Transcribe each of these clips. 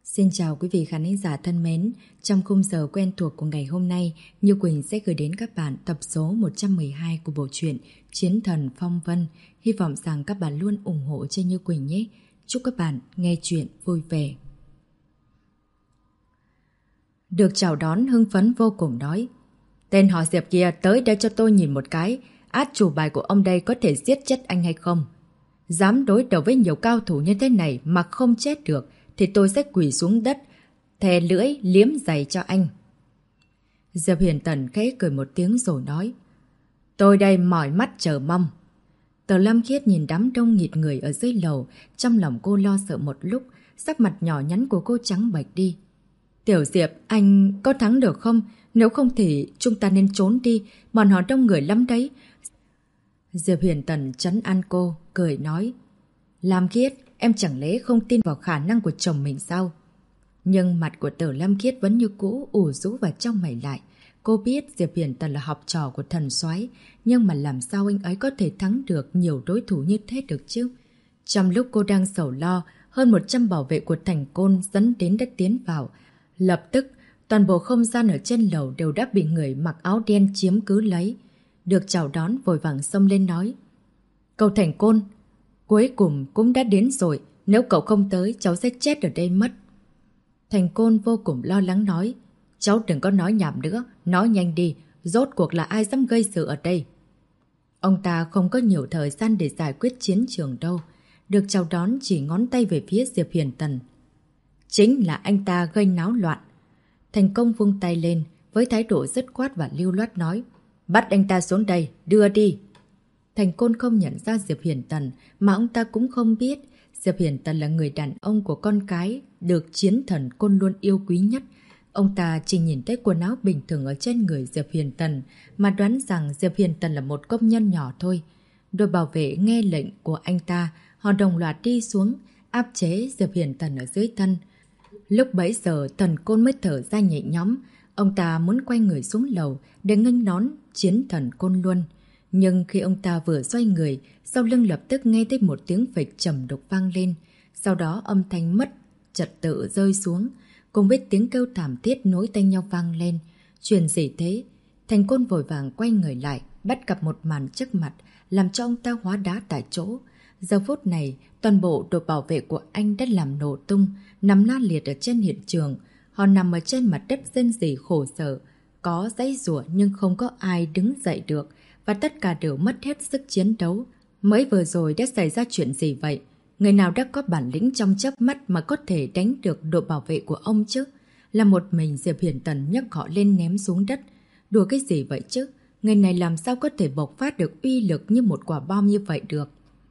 Xin chào quý vị khán giả thân mến. Trong khung giờ quen thuộc của ngày hôm nay, Như Quỳnh sẽ gửi đến các bạn tập số 112 của bộ truyện Chiến Thần Phong Vân. Hy vọng rằng các bạn luôn ủng hộ cho Như Quỳnh nhé. Chúc các bạn nghe chuyện vui vẻ. Được chào đón hưng phấn vô cùng nói: "Tên họ Diệp kia tới đây cho tôi nhìn một cái. Át chủ bài của ông đây có thể giết chết anh hay không? Dám đối đầu với nhiều cao thủ như thế này mà không chết được thì tôi sẽ quỳ xuống đất, thè lưỡi liếm giày cho anh." Diệp Huyền Tần khẽ cười một tiếng rồi nói: "Tôi đây mỏi mắt chờ mong." Tờ Lâm Khiết nhìn đám đông nghịt người ở dưới lầu, trong lòng cô lo sợ một lúc, sắc mặt nhỏ nhắn của cô trắng bệch đi. "Tiểu Diệp, anh có thắng được không? Nếu không thì chúng ta nên trốn đi, bọn họ đông người lắm đấy." Diệp Huyền Tần trấn an cô, cười nói: "Lam Khiết, em chẳng lẽ không tin vào khả năng của chồng mình sao?" Nhưng mặt của Tử Lam Khiết vẫn như cũ ủ rũ và trong mày lại. Cô biết Diệp Huyền Tần là học trò của thần soái, nhưng mà làm sao anh ấy có thể thắng được nhiều đối thủ như thế được chứ? Trong lúc cô đang sầu lo, hơn 100 bảo vệ của thành Côn dẫn đến đã tiến vào. Lập tức, toàn bộ không gian ở trên lầu đều đã bị người mặc áo đen chiếm cứ lấy. Được chào đón vội vàng xông lên nói: "Cậu thành Côn, cuối cùng cũng đã đến rồi, nếu cậu không tới cháu sẽ chết ở đây mất." Thành Côn vô cùng lo lắng nói: "Cháu đừng có nói nhảm nữa, nói nhanh đi, rốt cuộc là ai dám gây sự ở đây?" Ông ta không có nhiều thời gian để giải quyết chiến trường đâu. Được chào đón chỉ ngón tay về phía Diệp Huyền Tần: "Chính là anh ta gây náo loạn." Thành Công vung tay lên với thái độ dứt khoát và lưu loát nói: "Bắt anh ta xuống đây, đưa đi." Thành Côn không nhận ra Diệp Huyền Tần, mà ông ta cũng không biết Diệp Huyền Tần là người đàn ông của con cái được Chiến Thần Côn luôn yêu quý nhất. Ông ta chỉ nhìn thấy quần áo bình thường ở trên người Diệp Huyền Tần mà đoán rằng Diệp Huyền Tần là một công nhân nhỏ thôi. Đội bảo vệ nghe lệnh của anh ta, họ đồng loạt đi xuống, áp chế Diệp Huyền Tần ở dưới thân. Lúc bấy giờ Thần Côn mới thở ra nhẹ nhõm, ông ta muốn quay người xuống lầu để nghênh đón Chiến Thần Côn Luân. Nhưng khi ông ta vừa xoay người, sau lưng lập tức nghe thấy một tiếng phịch trầm đục vang lên. Sau đó âm thanh mất trật tự rơi xuống, cùng với tiếng kêu thảm thiết nối tay nhau vang lên. Chuyện gì thế? Thành Côn vội vàng quay người lại, bắt gặp một màn trước mặt, làm cho ông ta hóa đá tại chỗ. Giờ phút này, toàn bộ đội bảo vệ của anh đã làm nổ tung, nằm la liệt ở trên hiện trường. Họ nằm ở trên mặt đất rên rỉ khổ sở, có giãy giụa nhưng không có ai đứng dậy được, và tất cả đều mất hết sức chiến đấu. Mới vừa rồi đã xảy ra chuyện gì vậy? Người nào đã có bản lĩnh trong chớp mắt mà có thể đánh được đội bảo vệ của ông chứ? Là một mình Diệp Huyền Tần nhấc họ lên ném xuống đất. Đùa cái gì vậy chứ? Người này làm sao có thể bộc phát được uy lực như một quả bom như vậy được?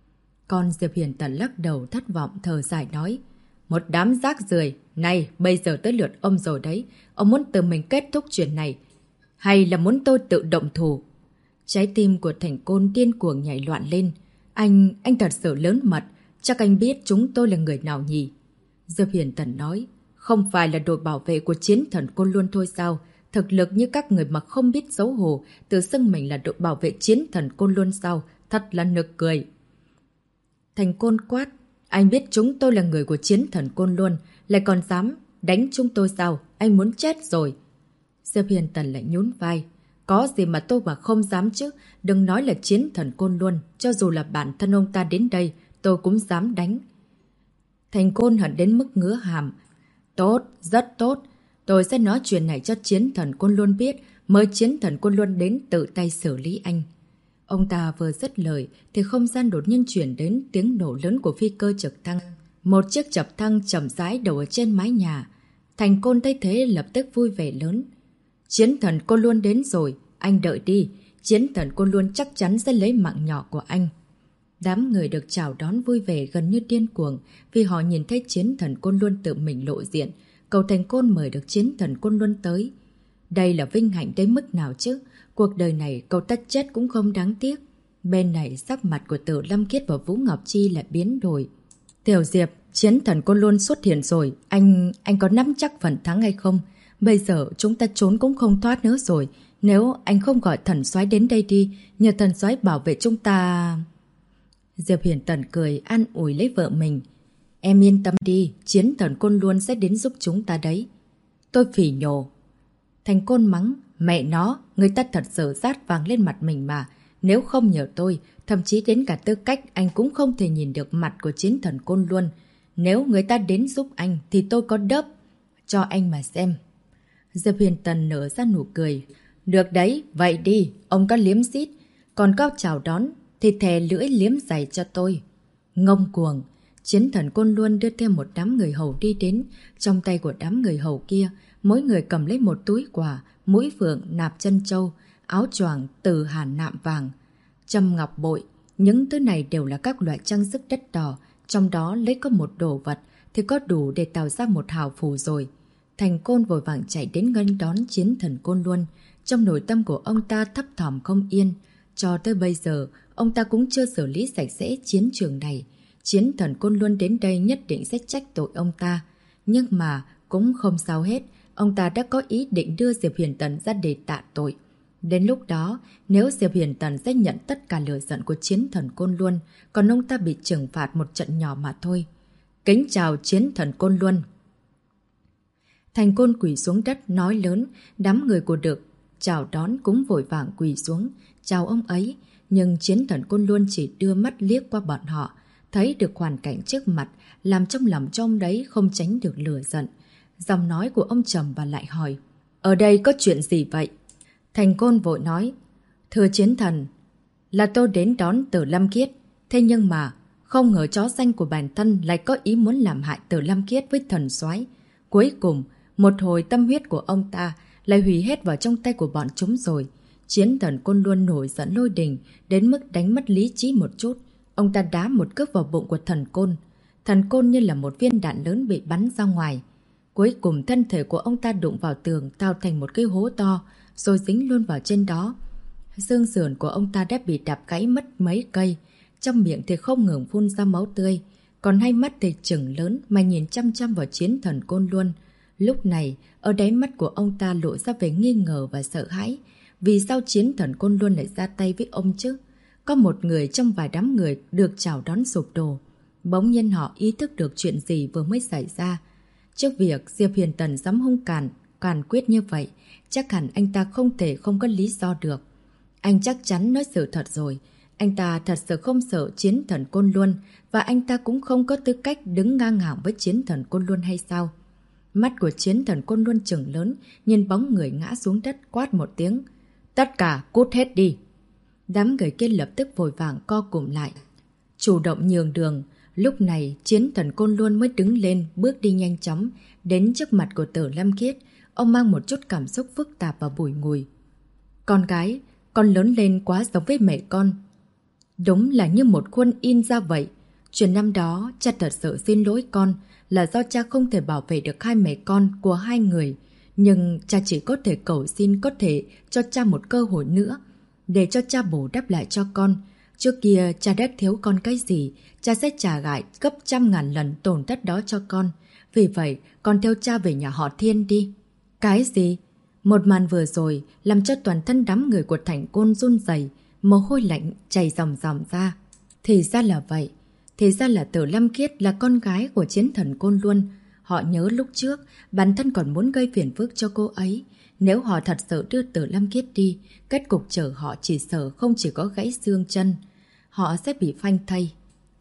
Còn Diệp Huyền Tần lắc đầu thất vọng thở dài nói: "Một đám rác rưởi. Này, bây giờ tới lượt ông rồi đấy. Ông muốn tự mình kết thúc chuyện này, hay là muốn tôi tự động thủ?" Trái tim của Thành Côn điên cuồng nhảy loạn lên. Anh thật sự lớn mật. Chắc anh biết chúng tôi là người nào nhỉ?" Diệp Huyền Tần nói: "Không phải là đội bảo vệ của Chiến Thần Côn Luân thôi sao? Thực lực như các người mà không biết xấu hổ, tự xưng mình là đội bảo vệ Chiến Thần Côn Luân sao? Thật là nực cười." Thành Côn quát: "Anh biết chúng tôi là người của Chiến Thần Côn Luân, lại còn dám đánh chúng tôi sao? Anh muốn chết rồi." Diệp Huyền Tần lại nhún vai: "Có gì mà tôi mà không dám chứ? Đừng nói là Chiến Thần Côn Luân, cho dù là bản thân ông ta đến đây, tôi cũng dám đánh." Thành Côn hận đến mức ngứa hàm: "Tốt, rất tốt. Tôi sẽ nói chuyện này cho Chiến Thần Côn Luân biết, mời Chiến Thần Côn Luân đến tự tay xử lý anh." Ông ta vừa dứt lời thì không gian đột nhiên chuyển đến tiếng nổ lớn của phi cơ trực thăng. Một chiếc trực thăng chậm rãi đậu ở trên mái nhà. Thành Côn thấy thế lập tức vui vẻ lớn: "Chiến Thần Côn Luân đến rồi, anh đợi đi. Chiến Thần Côn Luân chắc chắn sẽ lấy mạng nhỏ của anh." Đám người được chào đón vui vẻ gần như điên cuồng vì họ nhìn thấy Chiến Thần Côn Luân tự mình lộ diện. Cậu Thành Côn mời được Chiến Thần Côn Luân tới. Đây là vinh hạnh đến mức nào chứ? Cuộc đời này cậu ta chết cũng không đáng tiếc. Bên này sắc mặt của Tử Lâm Khiết và Vũ Ngọc Chi lại biến đổi. "Tiểu Diệp, Chiến Thần Côn Luân xuất hiện rồi. Anh có nắm chắc phần thắng hay không? Bây giờ chúng ta trốn cũng không thoát nữa rồi. Nếu anh không gọi thần soái đến đây đi, nhờ thần soái bảo vệ chúng ta." Diệp Huyền Tần cười an ủi lấy vợ mình: Em yên tâm đi, chiến thần Côn Luân sẽ đến giúp chúng ta đấy. Tôi phỉ nhổ. Thành Côn mắng, mẹ nó, người ta thật sự rát vàng lên mặt mình mà. Nếu không nhờ tôi, thậm chí đến cả tư cách anh cũng không thể nhìn được mặt của chiến thần Côn Luân. Nếu người ta đến giúp anh thì tôi có đớp cho anh mà xem. Diệp Huyền Tần nở ra nụ cười. Được đấy, vậy đi, ông có liếm xít. Còn có chào đón thì thè lưỡi liếm giày cho tôi. Ngông cuồng. Chiến thần Côn Luân đưa theo một đám người hầu đi đến. Trong tay của đám người hầu kia, mỗi người cầm lấy một túi quà, mũi phượng, nạp chân châu, áo choàng từ hàn nạm vàng, châm ngọc bội. Những thứ này đều là các loại trang sức đắt đỏ. Trong đó lấy có một đồ vật thì có đủ để tạo ra một hào phù rồi. Thành Côn vội vàng chạy đến nghênh đón chiến thần Côn Luân. Trong nội tâm của ông ta thấp thỏm không yên. Cho tới bây giờ, ông ta cũng chưa xử lý sạch sẽ chiến trường này. Chiến thần Côn Luân đến đây nhất định sẽ trách tội ông ta. Nhưng mà cũng không sao hết. Ông ta đã có ý định đưa Diệp Huyền Tần ra để tạ tội. Đến lúc đó, nếu Diệp Huyền Tần sẽ nhận tất cả lửa giận của chiến thần Côn Luân, còn ông ta bị trừng phạt một trận nhỏ mà thôi. Kính chào chiến thần Côn Luân. Thành Côn quỳ xuống đất nói lớn, đám người của được chào đón cũng vội vàng quỳ xuống, chào ông ấy. Nhưng chiến thần Côn Luân chỉ đưa mắt liếc qua bọn họ, thấy được hoàn cảnh trước mặt, làm trong lòng trong đấy không tránh được lửa giận. Giọng nói của ông trầm và lại hỏi, ở đây có chuyện gì vậy? Thành Côn vội nói, thưa chiến thần, là tôi đến đón Tử Lâm Kiết. Thế nhưng mà, không ngờ chó xanh của bản thân lại có ý muốn làm hại Tử Lâm Kiết với thần soái. Cuối cùng, một hồi tâm huyết của ông ta lại hủy hết vào trong tay của bọn chúng rồi. Chiến thần Côn Luân nổi giận lôi đình, đến mức đánh mất lý trí một chút. Ông ta đá một cước vào bụng của thần Côn. Thần Côn như là một viên đạn lớn bị bắn ra ngoài. Cuối cùng thân thể của ông ta đụng vào tường, tạo thành một cái hố to, rồi dính luôn vào trên đó. Xương sườn của ông ta đã bị đạp gãy mất mấy cây, trong miệng thì không ngừng phun ra máu tươi, còn hai mắt thì trừng lớn mà nhìn chăm chăm vào chiến thần Côn Luân. Lúc này, ở đáy mắt của ông ta lộ ra vẻ nghi ngờ và sợ hãi. Vì sao chiến thần Côn Luân lại ra tay với ông chứ? Có một người trong vài đám người được chào đón sụp đổ. Bỗng nhiên họ ý thức được chuyện gì vừa mới xảy ra. Trước việc Diệp Huyền Tần dám hung càn quyết như vậy, chắc hẳn anh ta không thể không có lý do được. Anh chắc chắn nói sự thật rồi. Anh ta thật sự không sợ chiến thần Côn Luân, và anh ta cũng không có tư cách đứng ngang hàng với chiến thần Côn Luân hay sao? Mắt của chiến thần Côn Luân trừng lớn, nhìn bóng người ngã xuống đất quát một tiếng. Tất cả cút hết đi! Đám người kia lập tức vội vàng co cụm lại, chủ động nhường đường. Lúc này chiến thần Côn Luân mới đứng lên, bước đi nhanh chóng đến trước mặt của Tử Lâm Kiết. Ông mang một chút cảm xúc phức tạp và bùi ngùi. Con gái, con lớn lên quá giống với mẹ con. Đúng là như một khuôn in ra vậy. Chuyện năm đó cha thật sự xin lỗi con, là do cha không thể bảo vệ được hai mẹ con của hai người. Nhưng cha chỉ có thể cầu xin có thể cho cha một cơ hội nữa, để cho cha bù đắp lại cho con. Trước kia cha đã thiếu con cái gì, cha sẽ trả lại gấp 100.000 lần tổn thất đó cho con. Vì vậy, con theo cha về nhà họ Thiên đi. Cái gì? Một màn vừa rồi làm cho toàn thân đám người của Thành Côn run rẩy, mồ hôi lạnh chảy ròng ròng ra. Thì ra là vậy. Thì ra là Tử Lâm Kiết là con gái của chiến thần Côn Luân. Họ nhớ lúc trước, bản thân còn muốn gây phiền phức cho cô ấy. Nếu họ thật sự đưa Tử Lâm Kiết đi, kết cục chờ họ chỉ sợ không chỉ có gãy xương chân, họ sẽ bị phanh thây.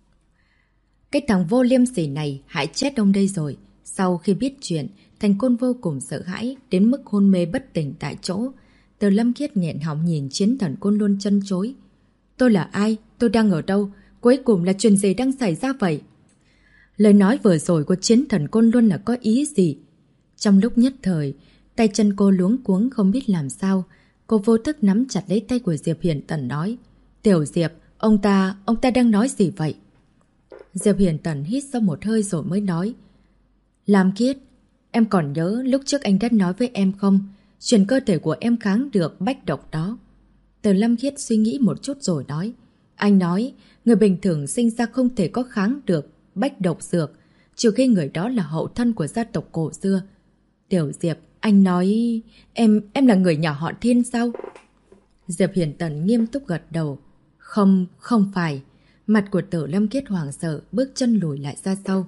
Cái thằng vô liêm sỉ này hại chết ông đây rồi. Sau khi biết chuyện, Thành Côn vô cùng sợ hãi, đến mức hôn mê bất tỉnh tại chỗ. Tử Lâm Kiết nghẹn họng nhìn chiến thần Côn Luân chân chối. Tôi là ai? Tôi đang ở đâu? Cuối cùng là chuyện gì đang xảy ra vậy? Lời nói vừa rồi của chiến thần Côn Luân là có ý gì? Trong lúc nhất thời, tay chân cô luống cuống không biết làm sao. Cô vô thức nắm chặt lấy tay của Diệp Huyền Tần nói. Tiểu Diệp, ông ta đang nói gì vậy? Diệp Huyền Tần hít sâu một hơi rồi mới nói. Lam Kiết, em còn nhớ lúc trước anh đã nói với em không? Chuyện cơ thể của em kháng được bách độc đó. Từ Lâm Kiết suy nghĩ một chút rồi nói. Anh nói, người bình thường sinh ra không thể có kháng được bách độc dược, trừ khi người đó là hậu thân của gia tộc cổ xưa. Tiểu Diệp, anh nói em là người nhà họ Thiên sao? Diệp Huyền Tần nghiêm túc gật đầu. Không phải. Mặt của Tử Lâm Kiết hoảng sợ, bước chân lùi lại ra sau.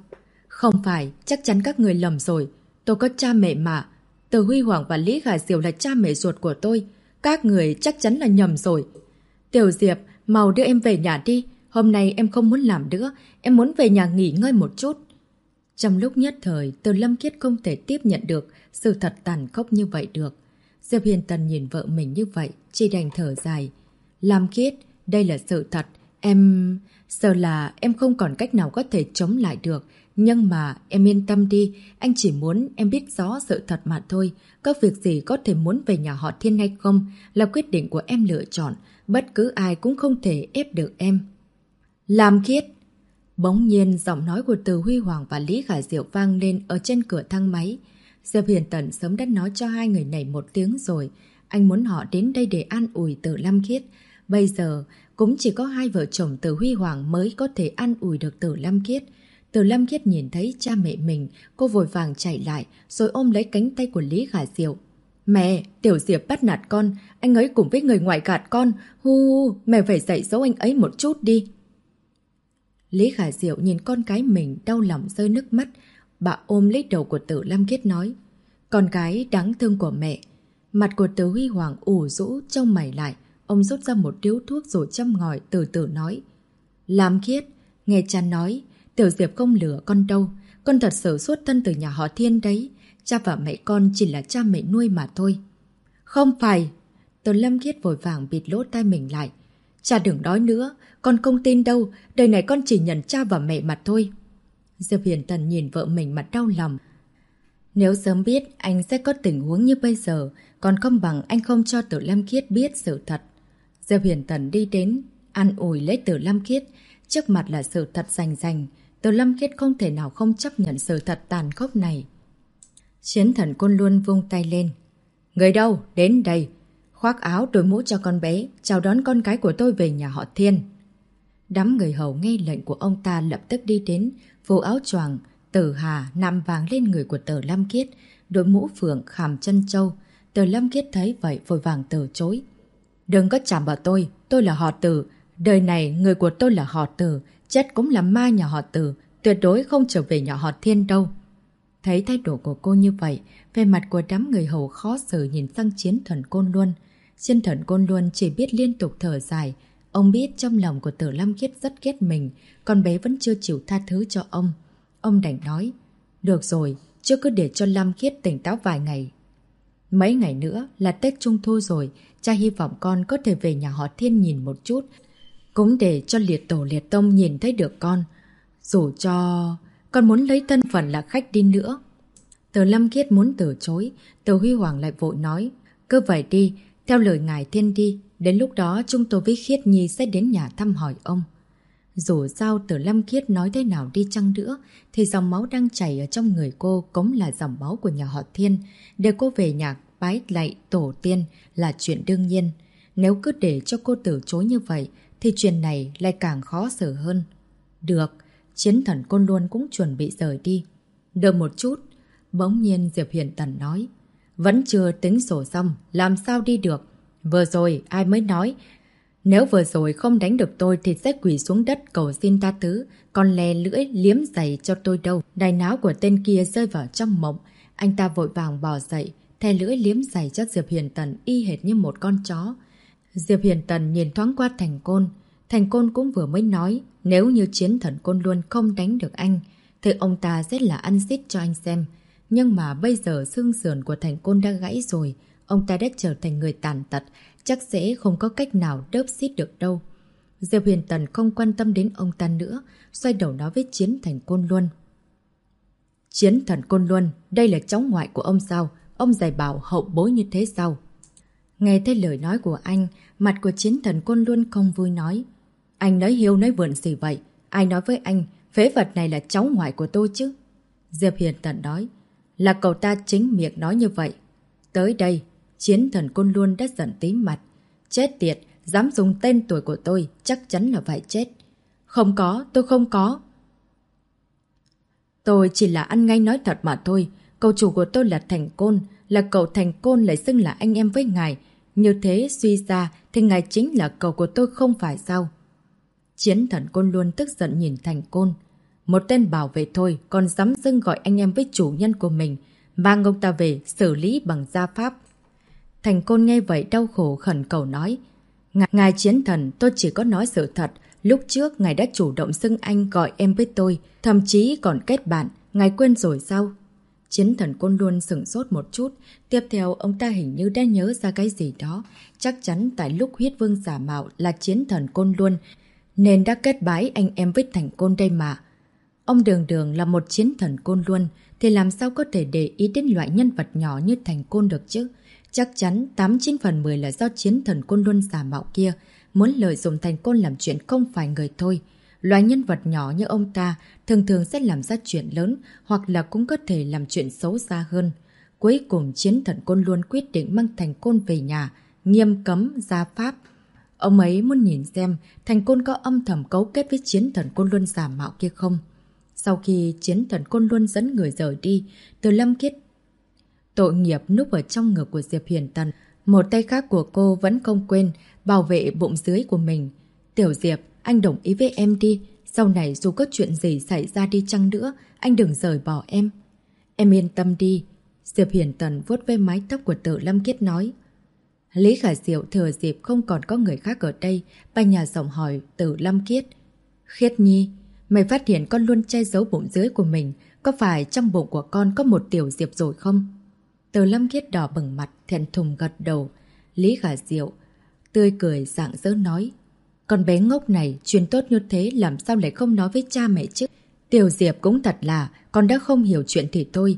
Không phải, chắc chắn các người lầm rồi. Tôi có cha mẹ mà. Từ Huy Hoàng và Lý Khả Diệu là cha mẹ ruột của tôi. Các người chắc chắn là nhầm rồi. Tiểu Diệp, mau đưa em về nhà đi. Hôm nay em không muốn làm nữa. Em muốn về nhà nghỉ ngơi một chút. Trong lúc nhất thời, Từ Lâm Khiết không thể tiếp nhận được sự thật tàn khốc như vậy được. Diệp Hiền Tần nhìn vợ mình như vậy, chỉ đành thở dài. Lam Khiết, đây là sự thật. Em... Sợ là em không còn cách nào có thể chống lại được. Nhưng mà em yên tâm đi, anh chỉ muốn em biết rõ sự thật mà thôi. Có việc gì có thể muốn về nhà họ Thiên hay không là quyết định của em lựa chọn. Bất cứ ai cũng không thể ép được em. Lam Khiết. Bỗng nhiên giọng nói của Từ Huy Hoàng và Lý Khả Diệu vang lên ở trên cửa thang máy. Diệp Hiền Tần sớm đã nói cho hai người này một tiếng rồi. Anh muốn họ đến đây để an ủi Từ Lam Khiết. Bây giờ cũng chỉ có hai vợ chồng Từ Huy Hoàng mới có thể an ủi được Từ Lam Khiết. Từ Lam Khiết nhìn thấy cha mẹ mình, cô vội vàng chạy lại rồi ôm lấy cánh tay của Lý Khả Diệu. Mẹ, Tiểu Diệp bắt nạt con, anh ấy cùng với người ngoại gạt con. Hu, mẹ phải dạy dỗ anh ấy một chút đi. Lý Khả Diệu nhìn con cái mình đau lòng rơi nước mắt. Bà ôm lấy đầu của Từ Lam Khiết nói. Con cái đáng thương của mẹ. Mặt của Từ Huy Hoàng ủ rũ trông mày lại. Ông rút ra một điếu thuốc rồi châm ngòi từ từ nói. Lam Khiết, nghe cha nói, Tiểu Diệp không lừa con đâu. Con thật sự xuất thân từ nhà họ Thiên đấy. Cha và mẹ con chỉ là cha mẹ nuôi mà thôi. Không phải. Từ Lam Khiết vội vàng bịt lỗ tai mình lại. Cha đừng nói nữa. Con không tin đâu. Đời này con chỉ nhận cha và mẹ mà thôi. Diệp Hiền Tần nhìn vợ mình mặt đau lòng. Nếu sớm biết anh sẽ có tình huống như bây giờ, còn không bằng anh không cho Từ Lam Khiết biết sự thật. Diệp Hiền Tần đi đến, an ủi lấy Từ Lam Khiết. Trước mặt là sự thật rành rành. Từ Lam Khiết không thể nào không chấp nhận sự thật tàn khốc này. Chiến Thần Côn Luân vung tay lên. Người đâu? Đến đây. Khoác áo đội mũ cho con bé, chào đón con cái của tôi về nhà họ Thiên. Đám người hầu nghe lệnh của ông ta lập tức đi đến, phủ áo choàng, tử hà, nạm vàng lên người của Từ Lam Khiết, đội mũ phượng khảm chân châu. Từ Lam Khiết thấy vậy vội vàng từ chối. Đừng có chạm vào tôi là họ Từ. Đời này người của tôi là họ Từ, chết cũng là ma nhà họ Từ, tuyệt đối không trở về nhà họ Thiên đâu. Thấy thái độ của cô như vậy, về mặt của đám người hầu khó xử nhìn sang Chiến Thần Côn Luân. Chiến Thần Côn Luân chỉ biết liên tục thở dài. Ông biết trong lòng của Từ Lam Khiết rất ghét mình, con bé vẫn chưa chịu tha thứ cho ông. Ông đành nói, được rồi, chứ cứ để cho Lam Khiết tỉnh táo vài ngày. Mấy ngày nữa là Tết Trung Thu rồi, cha hy vọng con có thể về nhà họ Thiên nhìn một chút, cũng để cho liệt tổ liệt tông nhìn thấy được con. Dù cho con muốn lấy thân phận là khách đi nữa. Từ Lam Khiết muốn từ chối, Từ Huy Hoàng lại vội nói, cứ vậy đi, theo lời ngài Thiên đi, đến lúc đó chúng tôi với Khiết Nhi sẽ đến nhà thăm hỏi ông. Dù sao Từ Lam Khiết nói thế nào đi chăng nữa, thì dòng máu đang chảy ở trong người cô cũng là dòng máu của nhà họ Thiên. Để cô về nhà bái lạy tổ tiên là chuyện đương nhiên. Nếu cứ để cho cô từ chối như vậy, thì chuyện này lại càng khó xử hơn. Được, Chiến Thần Côn Luân cũng chuẩn bị rời đi. Đợi một chút, bỗng nhiên Diệp Hiền Tần nói. Vẫn chưa tính sổ xong, làm sao đi được? Vừa rồi ai mới nói, nếu vừa rồi không đánh được tôi thì sẽ quỳ xuống đất cầu xin tha thứ, còn lè lưỡi liếm giày cho tôi đâu. Đai náo của tên kia rơi vào trong mộng. Anh ta vội vàng bò dậy, thè lưỡi liếm giày cho Diệp Hiền Tần y hệt như một con chó. Diệp Hiền Tần nhìn thoáng qua Thành Côn. Thành Côn cũng vừa mới nói, nếu như Chiến Thần Côn Luân không đánh được anh, thì ông ta sẽ là ăn xít cho anh xem. Nhưng mà bây giờ xương sườn của Thành Côn đã gãy rồi, ông ta đã trở thành người tàn tật, chắc sẽ không có cách nào đớp xít được đâu. Diệp Hiền Tần không quan tâm đến ông ta nữa, xoay đầu nói với Chiến Thần Côn Luân. Chiến Thần Côn Luân, đây là cháu ngoại của ông sao? Ông dạy bảo hậu bối như thế sao? Nghe thấy lời nói của anh, mặt của Chiến Thần Côn Luân không vui nói. Anh nói hiêu nói vượn gì vậy? Ai nói với anh, phế vật này là cháu ngoại của tôi chứ? Diệp Hiền Tần nói. Là cậu ta chính miệng nói như vậy. Tới đây, Chiến Thần Côn Luân đã giận tím mặt. Chết tiệt, dám dùng tên tuổi của tôi, chắc chắn là phải chết. Không có, tôi không có. Tôi chỉ là ăn ngay nói thật mà thôi. Cậu chủ của tôi là Thành Côn, là cậu Thành Côn lại xưng là anh em với ngài. Như thế suy ra thì ngài chính là cậu của tôi không phải sao? Chiến Thần Côn Luân tức giận nhìn Thành Côn. một tên bảo vệ thôi còn dám dưng gọi anh em với chủ nhân của mình, mang ông ta về xử lý bằng gia pháp. Thành Côn nghe vậy đau khổ khẩn cầu nói, ngài chiến thần, tôi chỉ có nói sự thật, lúc trước ngài đã chủ động xưng anh gọi em với tôi, thậm chí còn kết bạn, ngài quên rồi sao? Chiến thần Côn Luân sửng sốt một chút, tiếp theo ông ta hình như đã nhớ ra cái gì đó, chắc chắn tại lúc huyết vương giả mạo là chiến thần Côn Luân, nên đã kết bái anh em với Thành Côn đây mà. Ông Đường Đường là một chiến thần Côn Luân, thì làm sao có thể để ý đến loại nhân vật nhỏ như Thành Côn được chứ? Chắc chắn 89 phần 10 là do chiến thần Côn Luân giả mạo kia muốn lợi dụng Thành Côn làm chuyện không phải người thôi. Loại nhân vật nhỏ như ông ta thường thường sẽ làm ra chuyện lớn, hoặc là cũng có thể làm chuyện xấu xa hơn. Cuối cùng chiến thần Côn Luân quyết định mang Thành Côn về nhà, nghiêm cấm gia pháp. Ông ấy muốn nhìn xem Thành Côn có âm thầm cấu kết với chiến thần Côn Luân giả mạo kia không. Sau khi chiến thần Côn Luân dẫn người rời đi, Từ Lâm Khiết tội nghiệp núp ở trong ngực của Diệp Huyền Tần. Một tay khác của cô vẫn không quên bảo vệ bụng dưới của mình. Tiểu Diệp, anh đồng ý với em đi. Sau này dù có chuyện gì xảy ra đi chăng nữa, anh đừng rời bỏ em. Em yên tâm đi. Diệp Huyền Tần vuốt ve mái tóc của Từ Lâm Khiết nói. Lý Khả Diệu thừa dịp không còn có người khác ở đây, bà nhà giọng hỏi Từ Lâm Khiết. Khiết Nhi, mày phát hiện con luôn che giấu bụng dưới của mình, có phải trong bụng của con có một tiểu Diệp rồi không? Từ Lâm Khiết đỏ bừng mặt, thẹn thùng gật đầu. Lý Khả Diệu tươi cười rạng rỡ nói. Con bé ngốc này, chuyện tốt như thế làm sao lại không nói với cha mẹ chứ? Tiểu Diệp cũng thật là, con đã không hiểu chuyện thì thôi.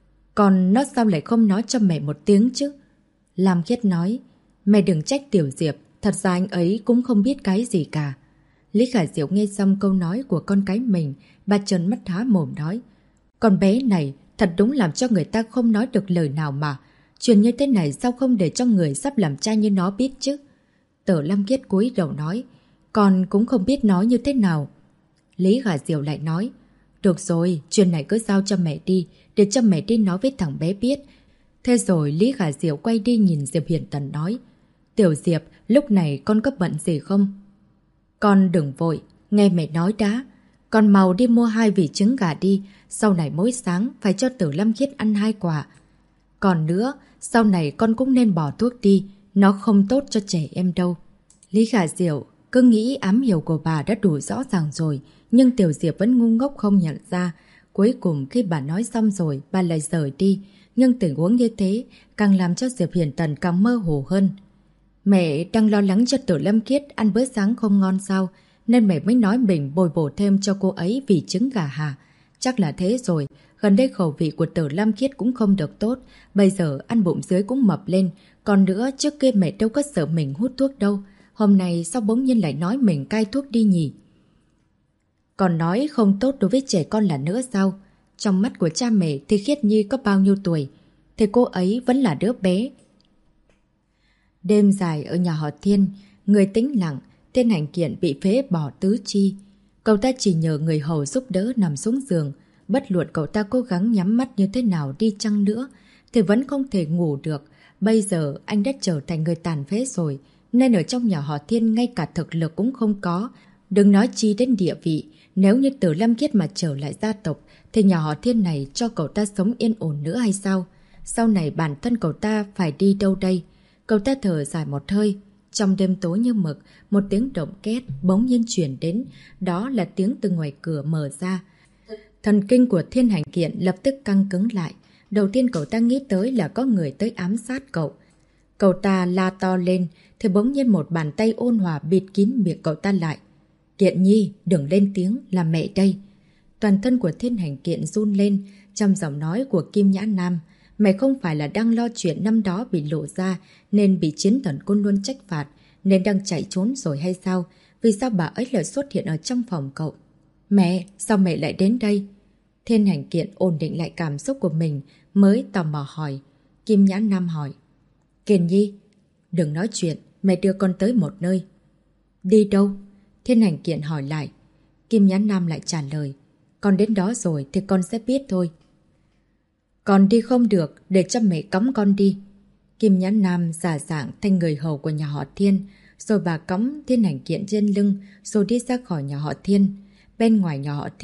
Còn nó sao lại không nói cho mẹ một tiếng chứ? Lam Khiết nói. Mẹ đừng trách Tiểu Diệp, thật ra anh ấy cũng không biết cái gì cả. Lý Khả Diệu nghe xong câu nói của con cái mình, bà trợn mắt há mồm nói. Con bé này thật đúng làm cho người ta không nói được lời nào mà. Chuyện như thế này sao không để cho người sắp làm cha như nó biết chứ? Từ Lâm Khiết cúi đầu nói. Con cũng không biết nói như thế nào. Lý Khả Diệu lại nói. Được rồi, chuyện này cứ giao cho mẹ đi, để cho mẹ đi nói với thằng bé biết. Thế rồi Lý Khả Diệu quay đi nhìn Diệp Huyền Tần nói. Tiểu Diệp, lúc này con có bận gì không? Con đừng vội, nghe mẹ nói đã. Con mau đi mua 2 vỉ trứng gà đi, sau này mỗi sáng phải cho Từ Lâm Khiết ăn 2 quả. Còn nữa, sau này con cũng nên bỏ thuốc đi, nó không tốt cho trẻ em đâu. Lý Khả Diệu cứ nghĩ ám hiểu của bà đã đủ rõ ràng rồi, nhưng Tiểu Diệp vẫn ngu ngốc không nhận ra. Cuối cùng khi bà nói xong rồi, bà lại rời đi. Nhưng tình huống như thế càng làm cho Diệp Huyền Tần càng mơ hồ hơn. Mẹ đang lo lắng cho Từ Lâm Khiết ăn bữa sáng không ngon sao, nên mẹ mới nói mình bồi bổ thêm cho cô ấy vì trứng gà hả? Chắc là thế rồi, gần đây khẩu vị của Từ Lâm Khiết cũng không được tốt, bây giờ ăn bụng dưới cũng mập lên. Còn nữa, trước kia mẹ đâu có sợ mình hút thuốc đâu, hôm nay sao bỗng nhiên lại nói mình cai thuốc đi nhỉ? Còn nói không tốt đối với trẻ con là nữa sao? Trong mắt của cha mẹ thì Khiết Nhi có bao nhiêu tuổi? Thì cô ấy vẫn là đứa bé. Đêm dài ở nhà họ Thiên, người tĩnh lặng, Thiên Hành Kiện bị phế bỏ tứ chi. Cậu ta chỉ nhờ người hầu giúp đỡ nằm xuống giường. Bất luận cậu ta cố gắng nhắm mắt như thế nào đi chăng nữa, thì vẫn không thể ngủ được. Bây giờ anh đã trở thành người tàn phế rồi, nên ở trong nhà họ Thiên ngay cả thực lực cũng không có. Đừng nói chi đến địa vị, nếu như Từ Lâm Khiết mà trở lại gia tộc, thì nhà họ Thiên này cho cậu ta sống yên ổn nữa hay sao? Sau này bản thân cậu ta phải đi đâu đây? Cậu ta thở dài một hơi. Trong đêm tối như mực, một tiếng động két bỗng nhiên chuyển đến. Đó là tiếng từ ngoài cửa mở ra. Thần kinh của Thiên Hành Kiện lập tức căng cứng lại. Đầu tiên cậu ta nghĩ tới là có người tới ám sát cậu. Cậu ta la to lên, thì bỗng nhiên một bàn tay ôn hòa bịt kín miệng cậu ta lại. Kiện Nhi, đừng lên tiếng, là mẹ đây. Toàn thân của Thiên Hành Kiện run lên trong giọng nói của Kim Nhã Nam. Mẹ không phải là đang lo chuyện năm đó bị lộ ra nên bị chiến thần Côn Luân trách phạt, nên đang chạy trốn rồi hay sao? Vì sao bà ấy lại xuất hiện ở trong phòng cậu? Mẹ, sao mẹ lại đến đây? Thiên Hành Kiện ổn định lại cảm xúc của mình mới tò mò hỏi. Kim Nhã Nam hỏi. Kiện Nhi, đừng nói chuyện, mẹ đưa con tới một nơi. Đi đâu? Thiên Hành Kiện hỏi lại. Kim Nhã Nam lại trả lời. Con đến đó rồi thì con sẽ biết thôi. Con đi không được, để cho mẹ cõng con đi. Kim Nhã Nam giả dạng thành người hầu của nhà họ Thiên, rồi bà cõng Thiên Hành Kiện trên lưng, rồi đi ra khỏi nhà họ Thiên. Bên ngoài nhà họ Thiên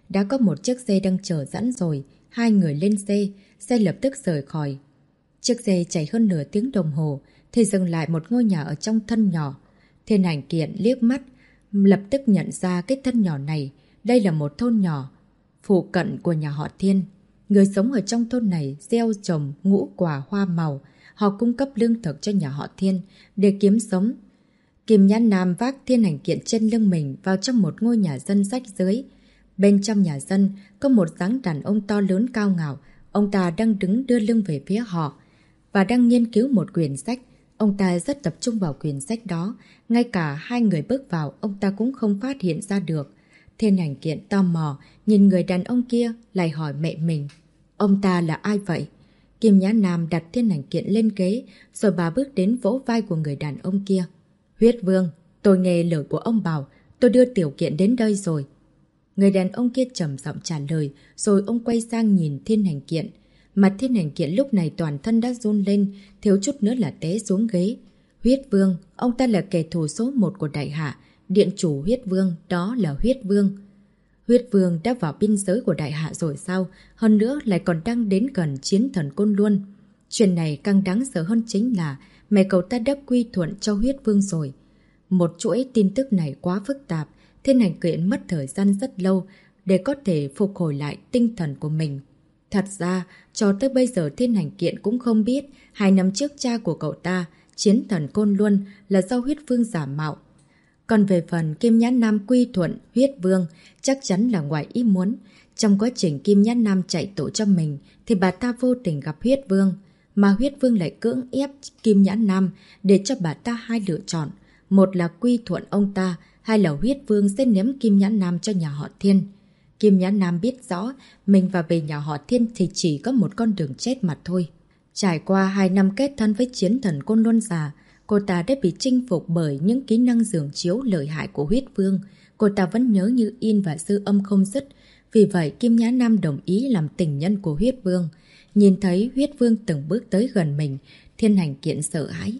đã có một chiếc xe đang chờ sẵn rồi. Hai người lên xe, xe lập tức rời khỏi. Chiếc xe chạy hơn nửa tiếng đồng hồ thì dừng lại một ngôi nhà ở trong thân nhỏ. Thiên Hành Kiện liếc mắt, lập tức nhận ra cái thân nhỏ này. Đây là một thôn nhỏ, phụ cận của nhà họ Thiên. Người sống ở trong thôn này gieo trồng ngũ quả hoa màu. Họ cung cấp lương thực cho nhà họ Thiên để kiếm sống. Kim Nhã Nam vác Thiên Hành Kiện trên lưng mình vào trong một ngôi nhà dân rách rưới. Bên trong nhà dân có một dáng đàn ông to lớn cao ngạo. Ông ta đang đứng đưa lưng về phía họ và đang nghiên cứu một quyển sách. Ông ta rất tập trung vào quyển sách đó. Ngay cả hai người bước vào, ông ta cũng không phát hiện ra được. Thiên Hành Kiện tò mò nhìn người đàn ông kia, lại hỏi mẹ mình. Ông ta là ai vậy? Kim Nhã Nam đặt Thiên Hành Kiện lên ghế, rồi bà bước đến vỗ vai của người đàn ông kia. Huyết Vương, tôi nghe lời của ông bảo, tôi đưa Tiểu Kiện đến đây rồi. Người đàn ông kia trầm giọng trả lời, rồi ông quay sang nhìn Thiên Hành Kiện. Mặt Thiên Hành Kiện lúc này toàn thân đã run lên, thiếu chút nữa là té xuống ghế. Huyết Vương, ông ta là kẻ thù số 1 của Đại Hạ, điện chủ Huyết Vương, đó là Huyết Vương. Huyết Vương đã vào biên giới của Đại Hạ rồi sao? Hơn nữa lại còn đang đến gần chiến thần Côn Luân. Chuyện này càng đáng sợ hơn chính là mẹ cậu ta đã quy thuận cho Huyết Vương rồi. Một chuỗi tin tức này quá phức tạp, Thiên Hành Kiện mất thời gian rất lâu để có thể phục hồi lại tinh thần của mình. Thật ra, cho tới bây giờ Thiên Hành Kiện cũng không biết 2 năm trước cha của cậu ta, chiến thần Côn Luân, là do Huyết Vương giả mạo. Còn về phần Kim Nhã Nam quy thuận Huyết Vương, chắc chắn là ngoài ý muốn. Trong quá trình Kim Nhã Nam chạy tội cho mình, thì bà ta vô tình gặp Huyết Vương. Mà Huyết Vương lại cưỡng ép Kim Nhã Nam để cho bà ta hai lựa chọn. Một là quy thuận ông ta, hai là Huyết Vương sẽ ném Kim Nhã Nam cho nhà họ Thiên. Kim Nhã Nam biết rõ mình và về nhà họ Thiên thì chỉ có một con đường chết mà thôi. Trải qua 2 năm kết thân với chiến thần Côn Luân già, cô ta đã bị chinh phục bởi những kỹ năng dường chiếu lợi hại của Huyết Vương. Cô ta vẫn nhớ như in và dư âm không dứt. Vì vậy Kim Nhã Nam đồng ý làm tình nhân của Huyết Vương. Nhìn thấy Huyết Vương từng bước tới gần mình, Thiên Hành Kiện sợ hãi.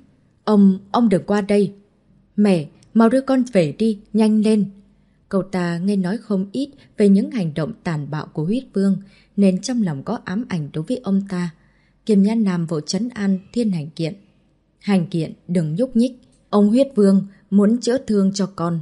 Ông đừng qua đây. Mẹ, mau đưa con về đi, nhanh lên. Cậu ta nghe nói không ít về những hành động tàn bạo của Huyết Vương, nên trong lòng có ám ảnh đối với ông ta. Kim Nhã Nam vội trấn an Thiên Hành Kiện. Hành Kiện, đừng nhúc nhích. Ông Huyết Vương muốn chữa thương cho con.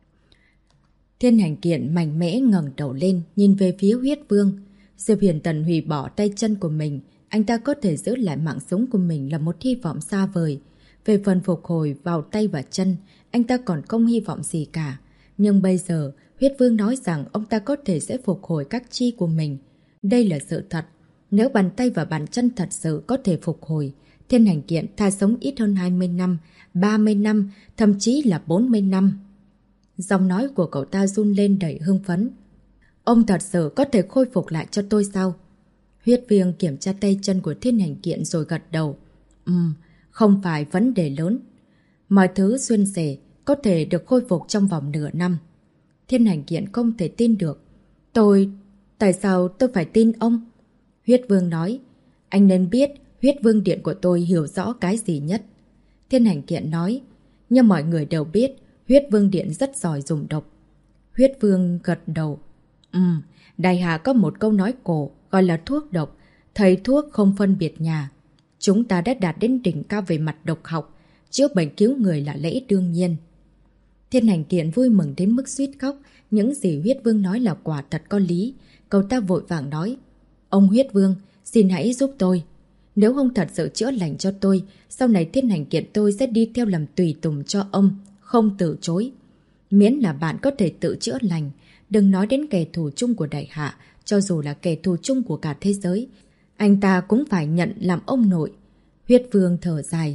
Thiên Hành Kiện mạnh mẽ ngẩng đầu lên, nhìn về phía Huyết Vương. Diệp Huyền Tần hủy bỏ tay chân của mình. Anh ta có thể giữ lại mạng sống của mình là một hy vọng xa vời. Về phần phục hồi vào tay và chân, anh ta còn không hy vọng gì cả. Nhưng bây giờ, Huyết Vương nói rằng ông ta có thể sẽ phục hồi các chi của mình. Đây là sự thật. Nếu bàn tay và bàn chân thật sự có thể phục hồi, Thiên Hành Kiện thà sống ít hơn 20 năm, 30 năm, thậm chí là 40 năm. Giọng nói của cậu ta run lên đầy hưng phấn. Ông thật sự có thể khôi phục lại cho tôi sao? Huyết Vương kiểm tra tay chân của Thiên Hành Kiện rồi gật đầu. Không phải vấn đề lớn. Mọi thứ xuyên xẻ có thể được khôi phục trong vòng nửa năm. Thiên Hành Kiện không thể tin được. Tại sao tôi phải tin ông? Huyết Vương nói. Anh nên biết Huyết Vương Điện của tôi hiểu rõ cái gì nhất. Thiên Hành Kiện nói. Nhưng mọi người đều biết Huyết Vương Điện rất giỏi dùng độc. Huyết Vương gật đầu. Đại Hạ có một câu nói cổ gọi là thuốc độc. Thầy thuốc không phân biệt nhà. Chúng ta đã đạt đến đỉnh cao về mặt độc học. Chữa bệnh cứu người là lẽ đương nhiên. Thiên Hành Kiện vui mừng đến mức suýt khóc. Những gì Huyết Vương nói là quả thật có lý. Cậu ta vội vàng nói. Ông Huyết Vương, xin hãy giúp tôi. Nếu ông thật sự chữa lành cho tôi, sau này Thiên Hành Kiện tôi sẽ đi theo làm tùy tùng cho ông, không từ chối. Miễn là bạn có thể tự chữa lành. Đừng nói đến kẻ thù chung của Đại Hạ, cho dù là kẻ thù chung của cả thế giới. Anh ta cũng phải nhận làm ông nội. Huyết Vương thở dài.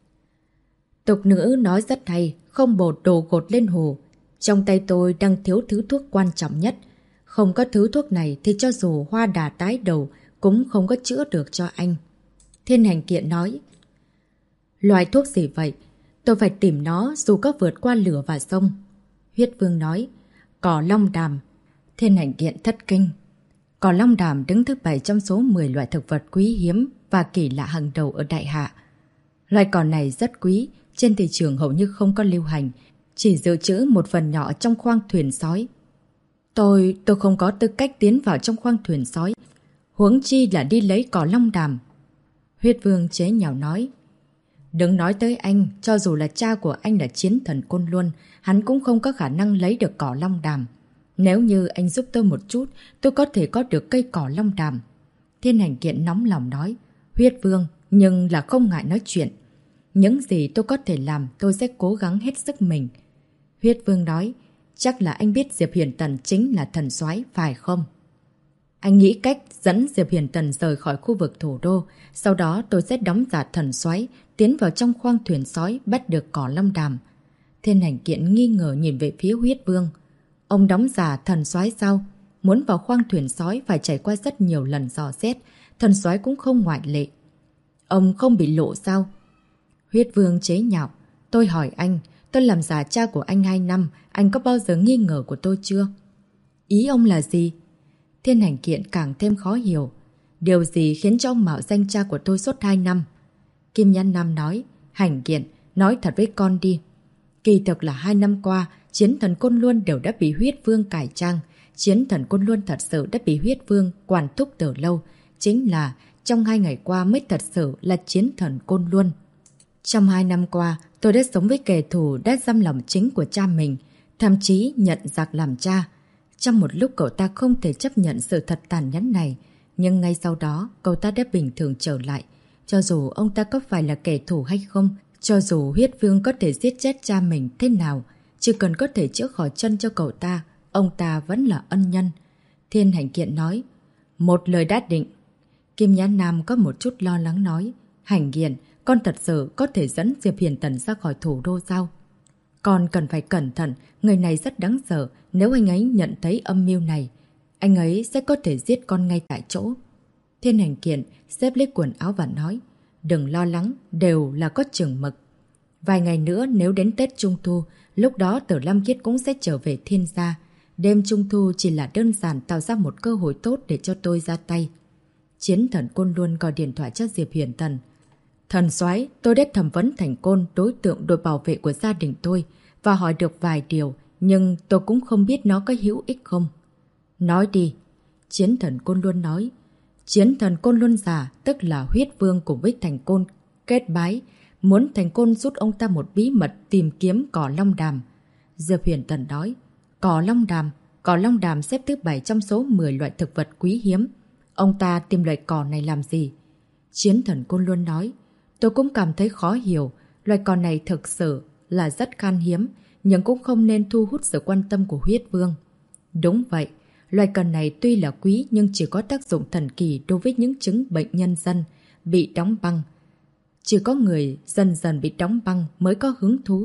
Tục nữ nói rất hay, không bột đồ gột lên hồ. Trong tay tôi đang thiếu thứ thuốc quan trọng nhất. Không có thứ thuốc này thì cho dù hoa đà tái đầu cũng không có chữa được cho anh. Thiên Hành Kiện nói. Loại thuốc gì vậy? Tôi phải tìm nó dù có vượt qua lửa và sông. Huyết Vương nói. Cỏ long đàm. Thiên Hành Kiện thất kinh. Cỏ long đàm đứng thứ 7 trong số 10 loại thực vật quý hiếm và kỳ lạ hàng đầu ở Đại Hạ. Loài cỏ này rất quý, trên thị trường hầu như không có lưu hành, chỉ dự trữ một phần nhỏ trong khoang thuyền sói. Tôi không có tư cách tiến vào trong khoang thuyền sói. Huống chi là đi lấy cỏ long đàm. Huyết Vương chế nhạo nói. Đừng nói tới anh, cho dù là cha của anh là chiến thần Côn Luân, hắn cũng không có khả năng lấy được cỏ long đàm. Nếu như anh giúp tôi một chút, tôi có thể có được cây cỏ long đàm. Thiên Hành Kiện nóng lòng nói. Huyết Vương, nhưng là không ngại nói chuyện. Những gì tôi có thể làm, tôi sẽ cố gắng hết sức mình. Huyết Vương nói. Chắc là anh biết Diệp Huyền Tần chính là thần soái, phải không? Anh nghĩ cách dẫn Diệp Huyền Tần rời khỏi khu vực thủ đô. Sau đó tôi sẽ đóng giả thần soái, tiến vào trong khoang thuyền sói, bắt được cỏ long đàm. Thiên Hành Kiện nghi ngờ nhìn về phía Huyết Vương. Ông đóng giả thần soái sao? Muốn vào khoang thuyền sói phải trải qua rất nhiều lần dò xét. Thần soái cũng không ngoại lệ. Ông không bị lộ sao? Huyết Vương chế nhạo. Tôi hỏi anh, tôi làm giả cha của anh 2 năm, anh có bao giờ nghi ngờ của tôi chưa? Ý ông là gì? Thiên Hành Kiện càng thêm khó hiểu. Điều gì khiến cho ông mạo danh cha của tôi suốt 2 năm? Kim Nhan Nam nói. Hành Kiện, nói thật với con đi. Kỳ thực là 2 năm qua, chiến thần Côn Luân đều đã bị Huyết Vương cải trang. Chiến thần Côn Luân thật sự đã bị Huyết Vương quản thúc từ lâu. Chính là trong 2 ngày qua mới thật sự là chiến thần Côn Luân. Trong 2 năm qua, tôi đã sống với kẻ thù đã giam lòng chính của cha mình, thậm chí nhận giặc làm cha. Trong một lúc cậu ta không thể chấp nhận sự thật tàn nhẫn này, nhưng ngay sau đó cậu ta đã bình thường trở lại. Cho dù ông ta có phải là kẻ thù hay không, cho dù Huyết Vương có thể giết chết cha mình thế nào, chỉ cần có thể chữa khỏi chân cho cậu ta, ông ta vẫn là ân nhân. Thiên Hành Kiện nói. Một lời đã định. Kim Nhã Nam có một chút lo lắng nói. Hành Kiện, con thật sự có thể dẫn Diệp Huyền Tần ra khỏi thủ đô sao? Con cần phải cẩn thận, người này rất đáng sợ. Nếu anh ấy nhận thấy âm mưu này, anh ấy sẽ có thể giết con ngay tại chỗ. Thiên Hành Kiện xếp lấy quần áo và nói. Đừng lo lắng, đều là có chừng mực. Vài ngày nữa nếu đến Tết Trung Thu, lúc đó Tử Lâm Kiết cũng sẽ trở về thiên gia. Đêm Trung Thu chỉ là đơn giản tạo ra một cơ hội tốt để cho tôi ra tay. Chiến thần Côn Luân gọi điện thoại cho Diệp Huyền Tần. Thần soái, tôi đã thẩm vấn thành Côn, đối tượng đội bảo vệ của gia đình tôi, và hỏi được vài điều, nhưng tôi cũng không biết nó có hữu ích không. Nói đi. Chiến thần Côn Luân nói. Chiến thần Côn Luân già, tức là Huyết Vương cùng với thành Côn kết bái, muốn thành Côn rút ông ta một bí mật tìm kiếm cỏ long đàm. Diệp Huyền Tần nói. Cỏ long đàm xếp thứ 7 trong số 10 loại thực vật quý hiếm. Ông ta tìm loại cỏ này làm gì? Chiến thần Côn Luân nói. Tôi cũng cảm thấy khó hiểu. Loài cỏ này thực sự là rất khan hiếm, nhưng cũng không nên thu hút sự quan tâm của Huyết Vương. Đúng vậy, loài cần này tuy là quý nhưng chỉ có tác dụng thần kỳ đối với những chứng bệnh nhân dân bị đóng băng. Chỉ có người dần dần bị đóng băng mới có hứng thú.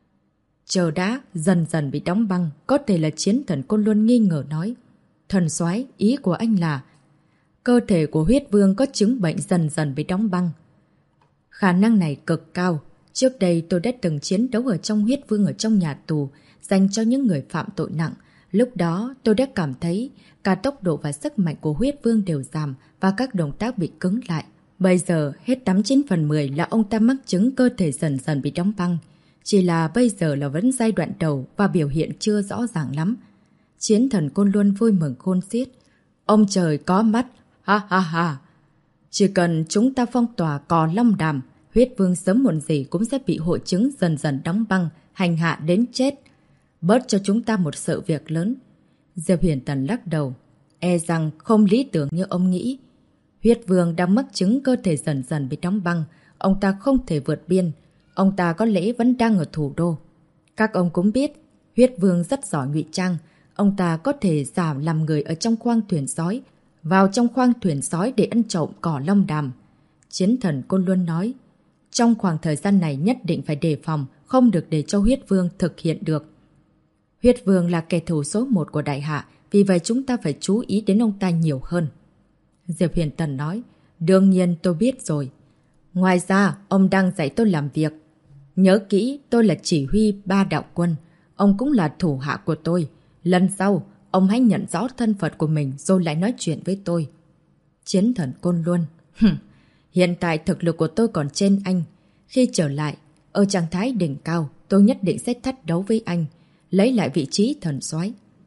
Chờ đã, dần dần bị đóng băng, có thể là chiến thần Côn Luân nghi ngờ nói. Thần soái, ý của anh là cơ thể của Huyết Vương có chứng bệnh dần dần bị đóng băng. Khả năng này cực cao. Trước đây tôi đã từng chiến đấu ở trong Huyết Vương ở trong nhà tù, dành cho những người phạm tội nặng. Lúc đó tôi đã cảm thấy cả tốc độ và sức mạnh của Huyết Vương đều giảm và các động tác bị cứng lại. Bây giờ hết 89/10 là ông ta mắc chứng cơ thể dần dần bị đóng băng. Chỉ là bây giờ là vẫn giai đoạn đầu và biểu hiện chưa rõ ràng lắm. Chiến thần Côn Luân vui mừng khôn xiết. Ông trời có mắt, ha ha ha. Chỉ cần chúng ta phong tỏa cỏ long đàm, Huyết Vương sớm muộn gì cũng sẽ bị hội chứng dần dần đóng băng, hành hạ đến chết. Bớt cho chúng ta một sự việc lớn. Diệp Huyền Tần lắc đầu. E rằng không lý tưởng như ông nghĩ. Huyết Vương đang mắc chứng cơ thể dần dần bị đóng băng. Ông ta không thể vượt biên. Ông ta có lẽ vẫn đang ở thủ đô. Các ông cũng biết, Huyết Vương rất giỏi ngụy trang. Ông ta có thể giả làm người ở trong khoang thuyền sói, vào trong khoang thuyền sói để ăn trộm cỏ long đàm. Chiến thần Côn Luân nói. Trong khoảng thời gian này nhất định phải đề phòng, không được để cho Huyết Vương thực hiện được. Huyết Vương là kẻ thù số 1 của đại hạ, vì vậy chúng ta phải chú ý đến ông ta nhiều hơn. Diệp Huyền Tần nói. Đương nhiên tôi biết rồi. Ngoài ra, ông đang dạy tôi làm việc. Nhớ kỹ, tôi là chỉ huy 3 đạo quân. Ông cũng là thủ hạ của tôi. Lần sau, ông hãy nhận rõ thân phận của mình rồi lại nói chuyện với tôi. Chiến thần Côn Luân. Hiện tại thực lực của tôi còn trên anh. Khi trở lại, ở trạng thái đỉnh cao, tôi nhất định sẽ thách đấu với anh, lấy lại vị trí thần soái.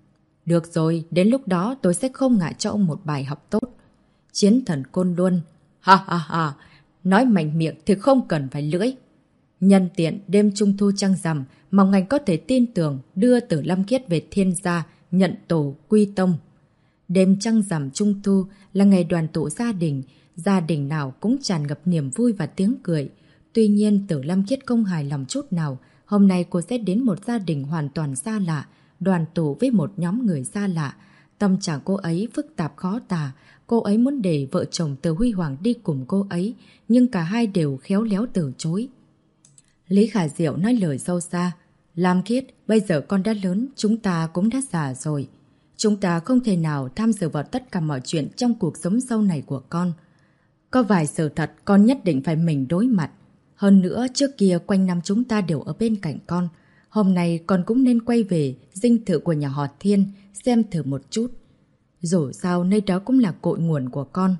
Được rồi, đến lúc đó tôi sẽ không ngại cho ông một bài học tốt. Chiến thần Côn Luân. Ha ha ha, nói mạnh miệng thì không cần phải lưỡi. Nhân tiện đêm trung thu trăng rằm, mong anh có thể tin tưởng đưa Tử Lâm Khiết về Thiên gia, nhận tổ quy tông. Đêm trăng rằm trung thu là ngày đoàn tụ gia đình nào cũng tràn ngập niềm vui và tiếng cười. Tuy nhiên Tử Lâm Khiết không hài lòng chút nào, hôm nay cô sẽ đến một gia đình hoàn toàn xa lạ, đoàn tụ với một nhóm người xa lạ. Tâm trạng cô ấy phức tạp khó tả, cô ấy muốn để vợ chồng Từ Huy Hoàng đi cùng cô ấy, nhưng cả hai đều khéo léo từ chối. Lý Khả Diệu nói lời sâu xa. Lam Khiết, bây giờ con đã lớn, chúng ta cũng đã già rồi. Chúng ta không thể nào tham dự vào tất cả mọi chuyện trong cuộc sống sau này của con. Có vài sự thật con nhất định phải mình đối mặt. Hơn nữa, trước kia quanh năm chúng ta đều ở bên cạnh con. Hôm nay con cũng nên quay về dinh thự của nhà họ Thiên, xem thử một chút. Dù sao, nơi đó cũng là cội nguồn của con.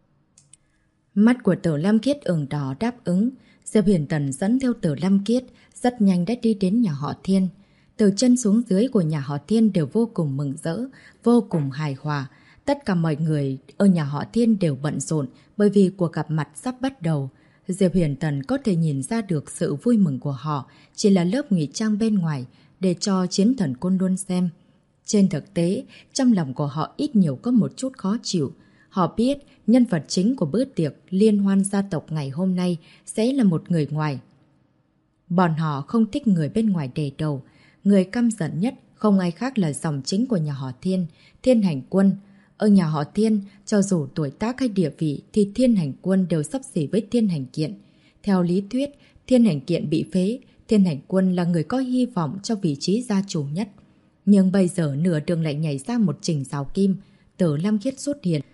Mắt của Tử Lam Khiết ửng đỏ đáp ứng. Diệp Huyền Tần dẫn theo Tử Lam Khiết, rất nhanh đã đi đến nhà họ Thiên. Từ chân xuống dưới của nhà họ Thiên đều vô cùng mừng rỡ, vô cùng hài hòa. Tất cả mọi người ở nhà họ Thiên đều bận rộn bởi vì cuộc gặp mặt sắp bắt đầu. Diệp Huyền Tần có thể nhìn ra được sự vui mừng của họ chỉ là lớp ngụy trang bên ngoài để cho Chiến Thần Côn Luân xem. Trên thực tế, trong lòng của họ ít nhiều có một chút khó chịu. Họ biết nhân vật chính của bữa tiệc liên hoan gia tộc ngày hôm nay sẽ là một người ngoài. Bọn họ không thích người bên ngoài đề đầu. Người căm giận nhất không ai khác là dòng chính của nhà họ Thiên, Thiên Hành Quân. Ở nhà họ Thiên, cho dù tuổi tác hay địa vị thì Thiên Hành Quân đều xấp xỉ với Thiên Hành Kiện. Theo lý thuyết, Thiên Hành Kiện bị phế, Thiên Hành Quân là người có hy vọng cho vị trí gia chủ nhất. Nhưng bây giờ nửa đường lại nhảy ra một Trình Giáo Kim, Tử Lam Khiết xuất hiện.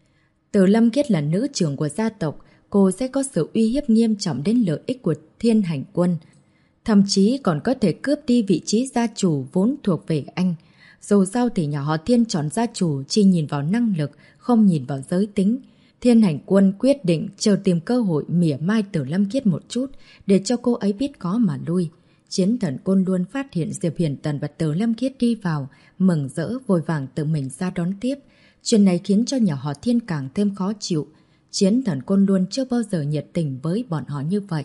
Tử Lam Khiết là nữ trưởng của gia tộc, cô sẽ có sự uy hiếp nghiêm trọng đến lợi ích của Thiên Hành Quân. Thậm chí còn có thể cướp đi vị trí gia chủ vốn thuộc về anh. Dù sao thì nhà họ Thiên chọn gia chủ chỉ nhìn vào năng lực, không nhìn vào giới tính. Thiên Hành Quân quyết định chờ tìm cơ hội mỉa mai Tử Lam Khiết một chút để cho cô ấy biết có mà lui. Chiến Thần Côn Luân phát hiện Diệp Huyền Tần và Tử Lam Khiết đi vào, mừng rỡ vội vàng tự mình ra đón tiếp. Chuyện này khiến cho nhà họ Thiên càng thêm khó chịu. Chiến Thần Côn Luân chưa bao giờ nhiệt tình với bọn họ như vậy.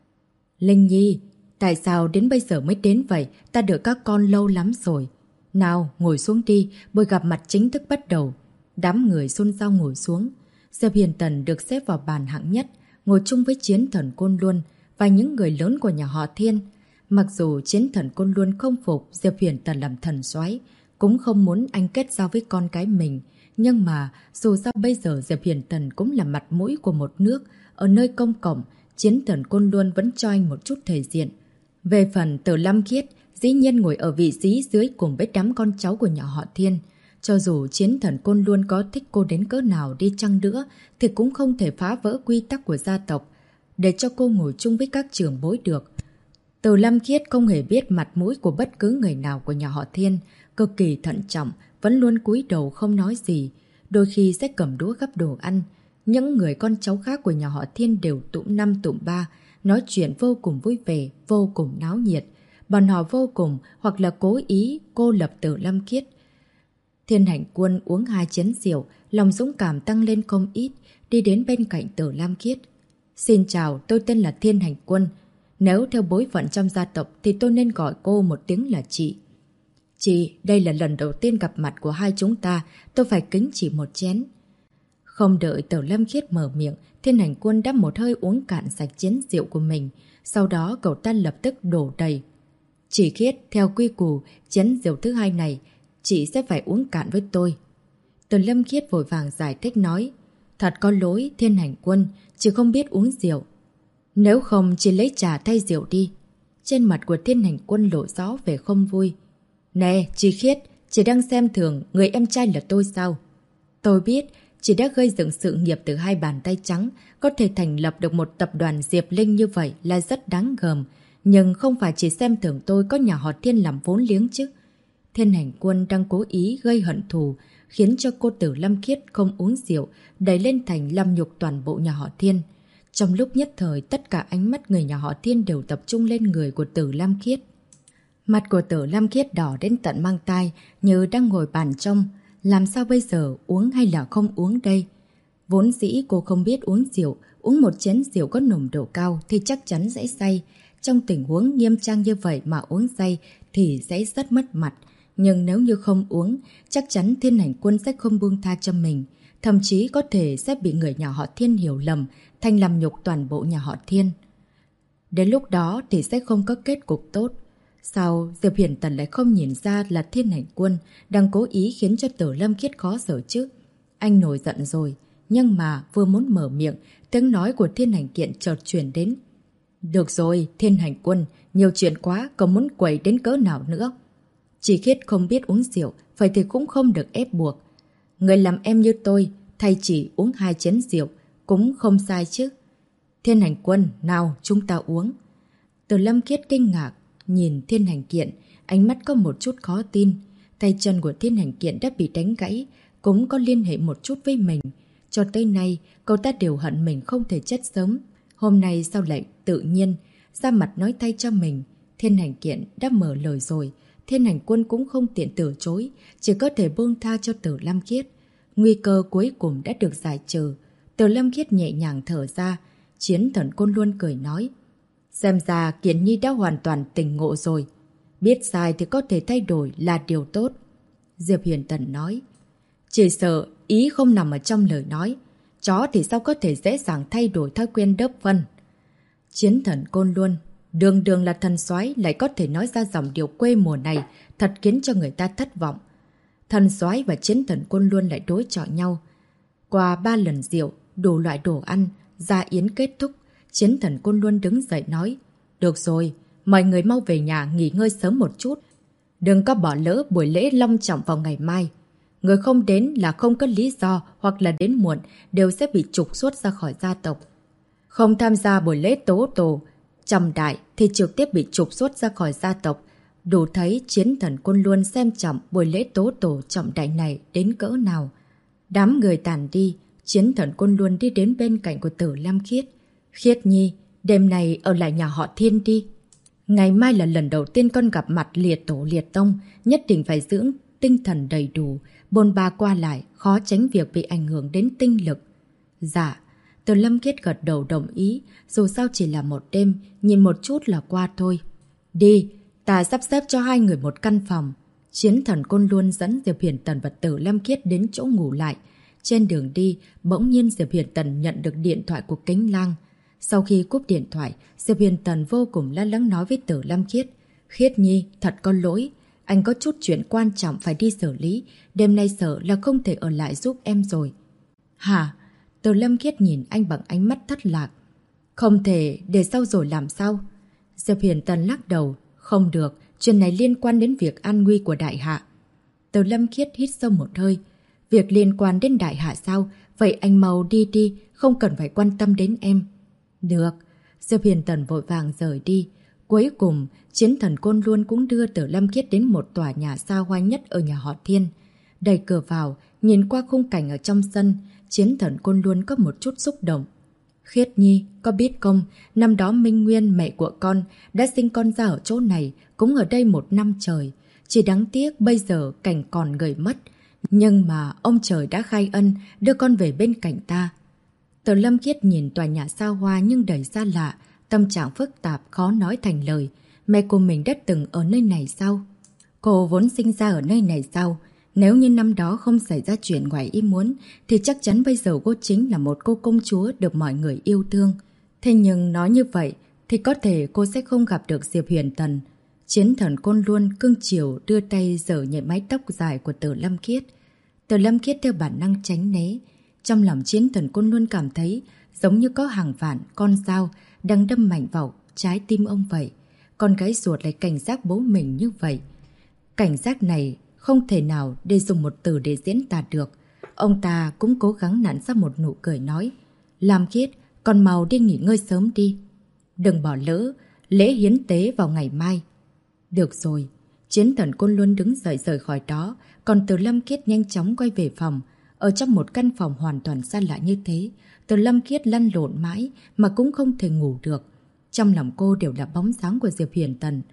Linh Nhi, tại sao đến bây giờ mới đến vậy? Ta đợi các con lâu lắm rồi. Nào, ngồi xuống đi, buổi gặp mặt chính thức bắt đầu. Đám người xôn xao ngồi xuống. Diệp Huyền Tần được xếp vào bàn hạng nhất, ngồi chung với Chiến Thần Côn Luân và những người lớn của nhà họ Thiên. Mặc dù Chiến Thần Côn Luân không phục Diệp Huyền Tần làm thần soái, cũng không muốn anh kết giao với con cái mình. Nhưng mà dù sao bây giờ Diệp Huyền Tần cũng là mặt mũi của một nước. Ở nơi công cộng, Chiến Thần Côn Luân vẫn cho anh một chút thể diện. Về phần Tử Lam Khiết, dĩ nhiên ngồi ở vị trí dưới cùng với đám con cháu của nhà họ Thiên. Cho dù Chiến Thần Côn Luân có thích cô đến cỡ nào đi chăng nữa, thì cũng không thể phá vỡ quy tắc của gia tộc, để cho cô ngồi chung với các trưởng bối được. Tử Lam Khiết không hề biết mặt mũi của bất cứ người nào của nhà họ Thiên, cực kỳ thận trọng, vẫn luôn cúi đầu không nói gì, đôi khi sẽ cầm đũa gắp đồ ăn. Những người con cháu khác của nhà họ Thiên đều tụm năm tụm ba, nói chuyện vô cùng vui vẻ, vô cùng náo nhiệt. Bọn họ vô cùng hoặc là cố ý cô lập Tử Lam Khiết. Thiên Hành Quân uống 2 chén rượu, lòng dũng cảm tăng lên không ít, đi đến bên cạnh Tử Lam Khiết. Xin chào, tôi tên là Thiên Hành Quân. Nếu theo bối phận trong gia tộc thì tôi nên gọi cô một tiếng là chị. Chị, đây là lần đầu tiên gặp mặt của hai chúng ta, tôi phải kính chị một chén. Không đợi Tử Lam Khiết mở miệng, Thiên Hành Quân đã một hơi uống cạn sạch chén rượu của mình. Sau đó cậu ta lập tức đổ đầy. Chị Khiết, theo quy củ, chén rượu thứ hai này, chị sẽ phải uống cạn với tôi. Tử Lam Khiết vội vàng giải thích nói. Thật có lỗi, Thiên Hành Quân, chị không biết uống rượu. Nếu không, chị lấy trà thay rượu đi. Trên mặt của Thiên Hành Quân lộ rõ vẻ không vui. Nè, chị Khiết, chị đang xem thường người em trai là tôi sao? Tôi biết, chị đã gây dựng sự nghiệp từ 2 bàn tay trắng, có thể thành lập được một tập đoàn Diệp Linh như vậy là rất đáng gờm. Nhưng không phải chỉ xem thường tôi có nhà họ Thiên làm vốn liếng chứ. Thiên Hành Quân đang cố ý gây hận thù, khiến cho cô Tử Lam Khiết không uống rượu, đẩy lên thành làm nhục toàn bộ nhà họ Thiên. Trong lúc nhất thời, tất cả ánh mắt người nhà họ Thiên đều tập trung lên người của Tử Lam Khiết. Mặt của Tử Lam Khiết đỏ đến tận mang tai như đang ngồi bàn trông. Làm sao bây giờ, uống hay là không uống đây? Vốn dĩ cô không biết uống rượu, uống một chén rượu có nồng độ cao thì chắc chắn sẽ say. Trong tình huống nghiêm trang như vậy mà uống say thì sẽ rất mất mặt. Nhưng nếu như không uống, chắc chắn Thiên Hành Quân sẽ không buông tha cho mình. Thậm chí có thể sẽ bị người nhà họ Thiên hiểu lầm, thành làm nhục toàn bộ nhà họ Thiên. Đến lúc đó thì sẽ không có kết cục tốt. Sao Diệp Hiển Tần lại không nhìn ra là Thiên Hành Quân đang cố ý khiến cho Tử Lâm Khiết khó xử chứ? Anh nổi giận rồi, nhưng mà vừa muốn mở miệng, tiếng nói của Thiên Hành Kiện chợt truyền đến. Được rồi, Thiên Hành Quân, nhiều chuyện quá, cậu muốn quậy đến cỡ nào nữa? Chỉ Khiết không biết uống rượu, vậy thì cũng không được ép buộc. Người làm em như tôi, thay chỉ uống 2 chén rượu, cũng không sai chứ. Thiên Hành Quân, nào chúng ta uống. Tử Lâm Khiết kinh ngạc, nhìn Thiên Hành Kiện, ánh mắt có một chút khó tin. Tay chân của Thiên Hành Kiện đã bị đánh gãy, cũng có liên hệ một chút với mình. Cho tới nay, cậu ta đều hận mình không thể chết sớm. Hôm nay sao lại tự nhiên ra mặt nói thay cho mình. Thiên Hành Kiện đã mở lời rồi, Thiên Hành Quân cũng không tiện từ chối, chỉ có thể buông tha cho Tử Lam Khiết. Nguy cơ cuối cùng đã được giải trừ. Tử Lam Khiết nhẹ nhàng thở ra. Chiến Thần Côn luôn cười nói, xem ra Kiện Nhi đã hoàn toàn tỉnh ngộ rồi. Biết sai thì có thể thay đổi là điều tốt. Diệp Huyền Tần nói, chỉ sợ ý không nằm ở trong lời nói. Chó thì sao có thể dễ dàng thay đổi thói quen đớp phân. Chiến Thần Côn luôn, đường đường là thần soái lại có thể nói ra dòng điều quê mùa này, thật khiến cho người ta thất vọng. Thần soái và Chiến Thần Côn luôn lại đối chọi nhau. Qua 3 lần rượu, đủ loại đồ ăn, gia yến kết thúc, Chiến Thần Côn luôn đứng dậy nói, được rồi, mọi người mau về nhà nghỉ ngơi sớm một chút. Đừng có bỏ lỡ buổi lễ long trọng vào ngày mai. Người không đến là không có lý do hoặc là đến muộn đều sẽ bị trục xuất ra khỏi gia tộc. Không tham gia buổi lễ tố tổ trọng đại thì trực tiếp bị trục xuất ra khỏi gia tộc. Đủ thấy Chiến Thần Côn luôn xem trọng buổi lễ tố tổ trọng đại này đến cỡ nào. Đám người tàn đi, Chiến Thần Côn luôn đi đến bên cạnh của Tử Lam Khiết. Khiết Nhi, đêm này ở lại nhà họ Thiên đi. Ngày mai là lần đầu tiên con gặp mặt liệt tổ liệt tông, nhất định phải dưỡng tinh thần đầy đủ, bôn ba qua lại, khó tránh việc bị ảnh hưởng đến tinh lực. Dạ, Tử Lâm Khiết gật đầu đồng ý, dù sao chỉ là một đêm, nhìn một chút là qua thôi. Đi, ta sắp xếp cho 2 người một căn phòng. Chiến Thần Côn luôn dẫn Diệp Hiển Tần và Tử Lâm Khiết đến chỗ ngủ lại. Trên đường đi, bỗng nhiên Diệp Hiển Tần nhận được điện thoại của Kính Lang. Sau khi cúp điện thoại, Diệp Hiển Tần vô cùng lo lắng nói với Tử Lâm Khiết. Khiết Nhi, thật có lỗi. Anh có chút chuyện quan trọng phải đi xử lý. Đêm nay sợ là không thể ở lại giúp em rồi. Hả? Tử Lâm Khiết nhìn anh bằng ánh mắt thất lạc. Không thể, để sau rồi làm sao? Diệp Hiển Tần lắc đầu. Không được, chuyện này liên quan đến việc an nguy của đại hạ. Tử Lâm Khiết hít sâu một hơi. Việc liên quan đến đại hạ sao? Vậy anh mau đi đi, không cần phải quan tâm đến em. Được. Diệp Hiển Tần vội vàng rời đi. Cuối cùng, Chiến Thần Côn luôn cũng đưa Tử Lâm Khiết đến một tòa nhà xa hoa nhất ở nhà họ Thiên. Đẩy cửa vào, nhìn qua khung cảnh ở trong sân, Chiến Thần Côn luôn có một chút xúc động. Khiết Nhi, có biết không, năm đó Minh Nguyên, mẹ của con, đã sinh con ra ở chỗ này, cũng ở đây 1 năm trời. Chỉ đáng tiếc bây giờ cảnh còn người mất. Nhưng mà ông trời đã khai ân, đưa con về bên cạnh ta. Tử Lâm Khiết nhìn tòa nhà xa hoa nhưng đầy xa lạ, tâm trạng phức tạp khó nói thành lời. Mẹ của mình đã từng ở nơi này sao? Cô vốn sinh ra ở nơi này sao? Nếu như năm đó không xảy ra chuyện ngoài ý muốn, thì chắc chắn bây giờ cô chính là một cô công chúa được mọi người yêu thương. Thế nhưng nói như vậy, thì có thể cô sẽ không gặp được Diệp Huyền Tần. Chiến Thần Côn luôn cưng chiều đưa tay giở nhẹ mái tóc dài của Tử Lâm Khiết. Tử Lâm Khiết theo bản năng tránh né. Trong lòng Chiến Thần Côn luôn cảm thấy giống như có hàng vạn con dao đang đâm mạnh vào trái tim ông vậy. Con gái ruột lại cảnh giác bố mình như vậy. Cảnh giác này không thể nào để dùng một từ để diễn tả được. Ông ta cũng cố gắng nặn ra một nụ cười nói. Lam Khiết, con mau đi nghỉ ngơi sớm đi. Đừng bỏ lỡ lễ hiến tế vào ngày mai. Được rồi. Chiến Thần Côn luôn đứng dậy rời khỏi đó. Còn Tử Lâm Khiết nhanh chóng quay về phòng. Ở trong một căn phòng hoàn toàn xa lạ như thế, Tử Lâm Khiết lăn lộn mãi mà cũng không thể ngủ được. Trong lòng cô đều là bóng dáng của Diệp Huyền Tần.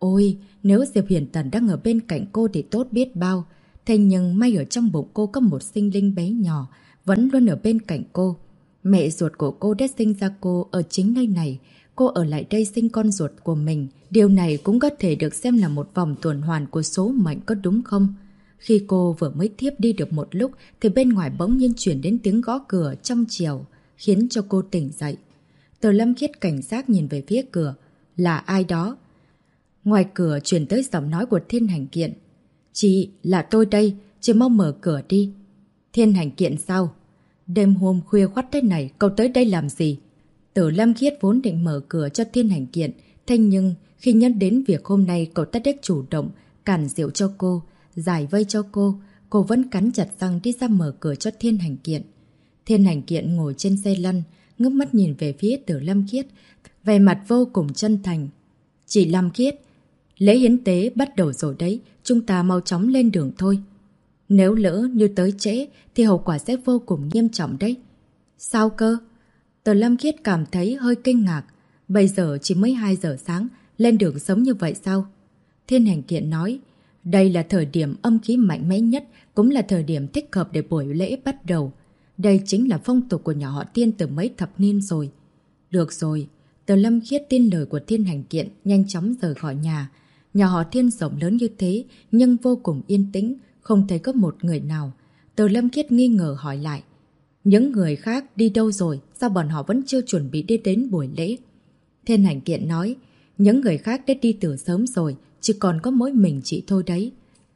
Ôi, nếu Diệp Huyền Tần đang ở bên cạnh cô thì tốt biết bao. Thế nhưng may ở trong bụng cô có một sinh linh bé nhỏ, vẫn luôn ở bên cạnh cô. Mẹ ruột của cô đã sinh ra cô ở chính nơi này. Cô ở lại đây sinh con ruột của mình. Điều này cũng có thể được xem là một vòng tuần hoàn của số mệnh, có đúng không? Khi cô vừa mới thiếp đi được một lúc thì bên ngoài bỗng nhiên chuyển đến tiếng gõ cửa trong chiều, khiến cho cô tỉnh dậy. Từ Lâm Khiết cảnh giác nhìn về phía cửa. Là ai đó? Ngoài cửa truyền tới giọng nói của Thiên Hành Kiện. Chị, là tôi đây, chị mau mở cửa đi. Thiên Hành Kiện sao? Đêm hôm khuya khoắt thế này, cậu tới đây làm gì? Từ Lâm Khiết vốn định mở cửa cho Thiên Hành Kiện, thế nhưng khi nhắc đến việc hôm nay cậu ta đã chủ động cản rượu cho cô, giải vây cho cô vẫn cắn chặt răng đi ra mở cửa cho Thiên Hành Kiện. Thiên Hành Kiện ngồi trên xe lăn, ngước mắt nhìn về phía Từ Lâm Khiết, vẻ mặt vô cùng chân thành. Chị Lâm Khiết, lễ hiến tế bắt đầu rồi đấy, chúng ta mau chóng lên đường thôi. Nếu lỡ như tới trễ thì hậu quả sẽ vô cùng nghiêm trọng đấy. Sao cơ? Từ Lâm Khiết cảm thấy hơi kinh ngạc. Bây giờ chỉ mới 2 giờ sáng, lên đường sớm như vậy sao? Thiên Hành Kiện nói, đây là thời điểm âm khí mạnh mẽ nhất, cũng là thời điểm thích hợp để buổi lễ bắt đầu. Đây chính là phong tục của nhà họ Thiên từ mấy thập niên rồi. Được rồi, Từ Lâm Khiết tin lời của Thiên Hành Kiện, nhanh chóng rời khỏi nhà. Nhà họ Thiên rộng lớn như thế, nhưng vô cùng yên tĩnh, không thấy có một người nào. Từ Lâm Khiết nghi ngờ hỏi lại. Những người khác đi đâu rồi, sao bọn họ vẫn chưa chuẩn bị đi đến buổi lễ? Thiên Hành Kiện nói, những người khác đã đi từ sớm rồi, chỉ còn có mỗi mình chị thôi đấy.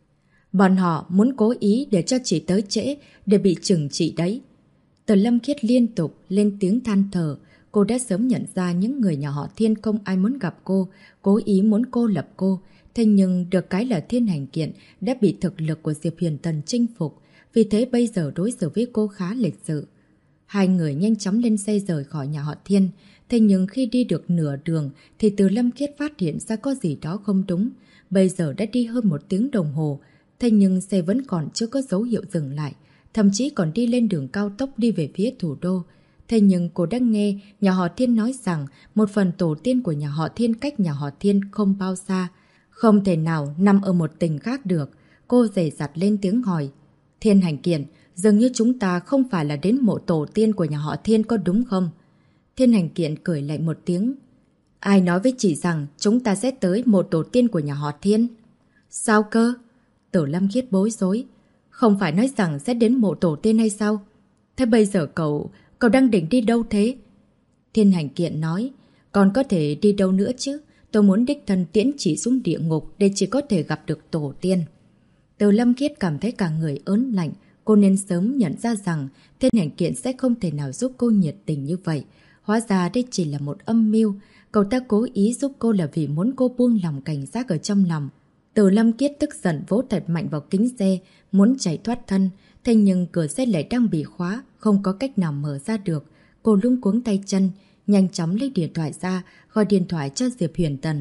Bọn họ muốn cố ý để cho chị tới trễ, để bị trừng trị đấy. Từ Lâm Khiết liên tục lên tiếng than thở. Cô đã sớm nhận ra những người nhà họ Thiên không ai muốn gặp cô, cố ý muốn cô lập cô. Thế nhưng được cái là Thiên Hành Kiện đã bị thực lực của Diệp Huyền Tần chinh phục, vì thế bây giờ đối xử với cô khá lịch sự. Hai người nhanh chóng lên xe rời khỏi nhà họ Thiên. Thế nhưng khi đi được nửa đường thì Từ Lâm Khiết phát hiện ra có gì đó không đúng. Bây giờ đã đi hơn 1 tiếng đồng hồ, thế nhưng xe vẫn còn chưa có dấu hiệu dừng lại, thậm chí còn đi lên đường cao tốc đi về phía thủ đô. Thế nhưng cô đã nghe nhà họ Thiên nói rằng một phần tổ tiên của nhà họ Thiên cách nhà họ Thiên không bao xa, không thể nào nằm ở một tỉnh khác được. Cô dè dặt lên tiếng hỏi. Thiên Hành Kiện, dường như chúng ta không phải là đến mộ tổ tiên của nhà họ Thiên có đúng không? Thiên Hành Kiện cười lại một tiếng. Ai nói với chị rằng chúng ta sẽ tới mộ tổ tiên của nhà họ Thiên? Sao cơ? Từ Lâm Khiết bối rối. Không phải nói rằng sẽ đến mộ tổ tiên hay sao? Thế bây giờ cậu đang định đi đâu thế? Thiên Hành Kiện nói, còn có thể đi đâu nữa chứ? Tôi muốn đích thân tiễn chỉ xuống địa ngục để chỉ có thể gặp được tổ tiên. Từ Lâm Khiết cảm thấy cả người ớn lạnh. Cô nên sớm nhận ra rằng Thiên Hành Kiện sẽ không thể nào giúp cô nhiệt tình như vậy. Hóa ra đây chỉ là một âm mưu. Cậu ta cố ý giúp cô là vì muốn cô buông lòng cảnh giác ở trong lòng. Từ Lâm Khiết tức giận vỗ thật mạnh vào kính xe, muốn chạy thoát thân. Thế nhưng cửa xe lại đang bị khóa, không có cách nào mở ra được. Cô luống cuống tay chân, nhanh chóng lấy điện thoại ra, gọi điện thoại cho Diệp Huyền Tần.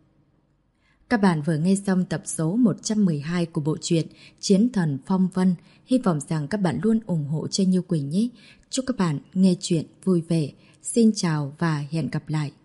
Các bạn vừa nghe xong tập số 112 của bộ truyện Chiến Thần Phong Vân. Hy vọng rằng các bạn luôn ủng hộ cho Như Quỳnh nhé. Chúc các bạn nghe chuyện vui vẻ. Xin chào và hẹn gặp lại.